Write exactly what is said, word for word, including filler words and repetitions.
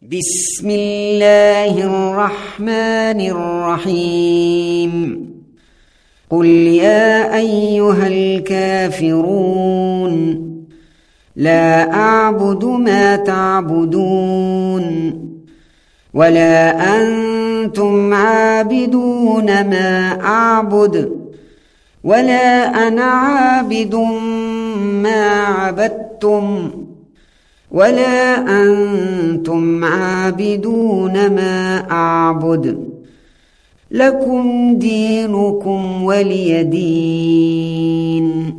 بسم الله الرحمن الرحيم قل يا أيها الكافرون لا أعبد ما تعبدون ولا أنتم عابدون ما أعبد ولا أنا عابد ما عبدتم ولا أنتم عابدون ما أعبد لكم دينكم ولي دين.